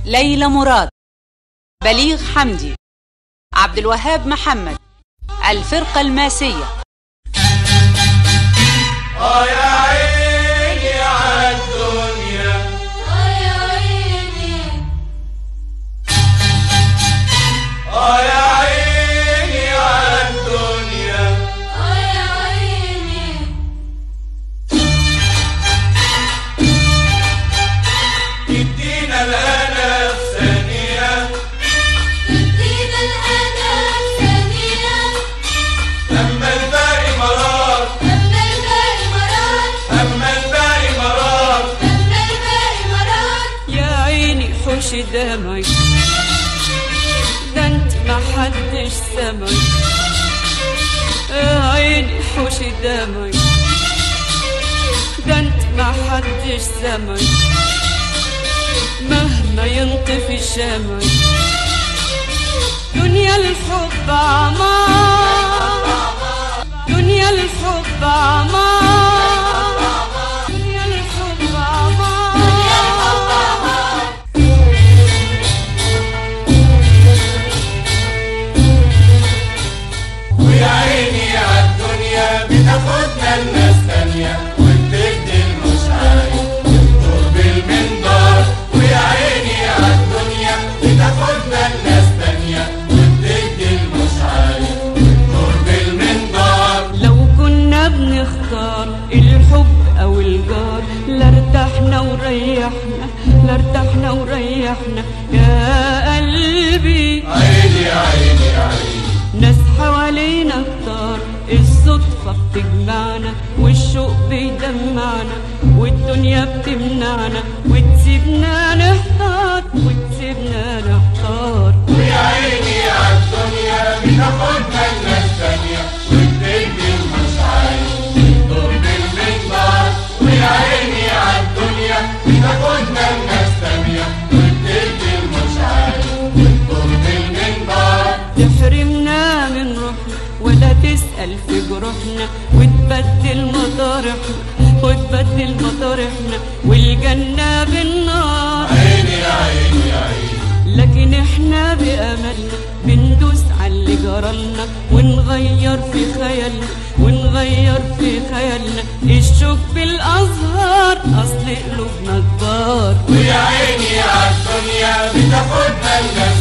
ليلى مراد، بليغ حمدي، عبد الوهاب محمد، الفرقة الماسية. يا عيني عالدنيا، يا عيني، يا عيني عالدنيا، يا عيني. تدينا الهنا في ثانية، تدينا الهنا في ثانية، أما الباقي مرار، أما الباقي مرار، أما الباقي مرار. أما الباقي مرار. يا عيني حوش دمعي، ده انت ما حدش سمعي. يا عيني حوش دمعي، ده انت ما حدش سمعي. مهما ينطفي شمعي، دنيا الحب عمار، دنيا الحب عمار، دنيا الحب عمار. ويا عيني عالدنيا بتاخدنا الناس تانية، وبتدي المش عارف تدور بالمنظار. ويا عيني عالدنيا بتاخدنا الناس تانية، وبتدي المش عارف تدور بالمنظار. لو كنا بنختار الحب او الجار، لارتحنا وريحنا، لارتحنا وريحنا يا قلبي. عيني يا عيني يا عيني، ناس حوالينا كتار، الصدفة بتجمعنا والشوق بيدمعنا، والدنيا بتمنعنا وتسيبنا نحتار، وتسيبنا نحتار. ويا عيني عالدنيا بتاخدنا الناس تانية، وبتدي المش عارف تدور بالمنظار. ويا عيني عالدنيا بتاخدنا الناس تانية، وبتدي المش عارف تدور بالمنظار. تحرمنا من روحنا ولا تسأل في جروحنا، وتبدل مطارحنا، وتبدل مطارحنا، والجنة بالنار. عيني يا عيني يا عيني، لكن احنا بأملنا بندوس على اللي جرالنا، ونغير في خيالنا، ونغير في خيالنا. الشوك بالأزهار أصل قلوبنا كبار. ويا عيني عالدنيا بتاخدنا الناس